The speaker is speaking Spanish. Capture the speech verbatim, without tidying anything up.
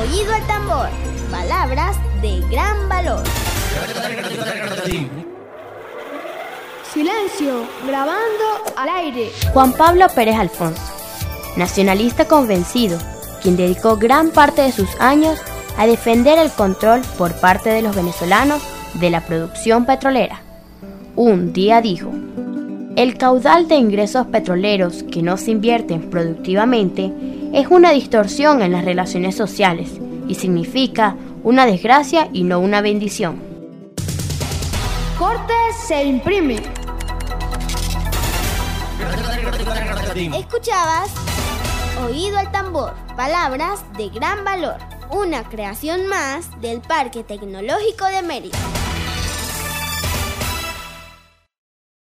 Oído al tambor, palabras de gran valor. Silencio, grabando al aire. Juan Pablo Pérez Alfonso, nacionalista convencido, quien dedicó gran parte de sus años a defender el control por parte de los venezolanos de la producción petrolera. Un día dijo: el caudal de ingresos petroleros que no se invierten productivamente es una distorsión en las relaciones sociales y significa una desgracia y no una bendición. Corte se imprime. Escuchabas Oído al tambor, palabras de gran valor, una creación más del Parque Tecnológico de Mérida.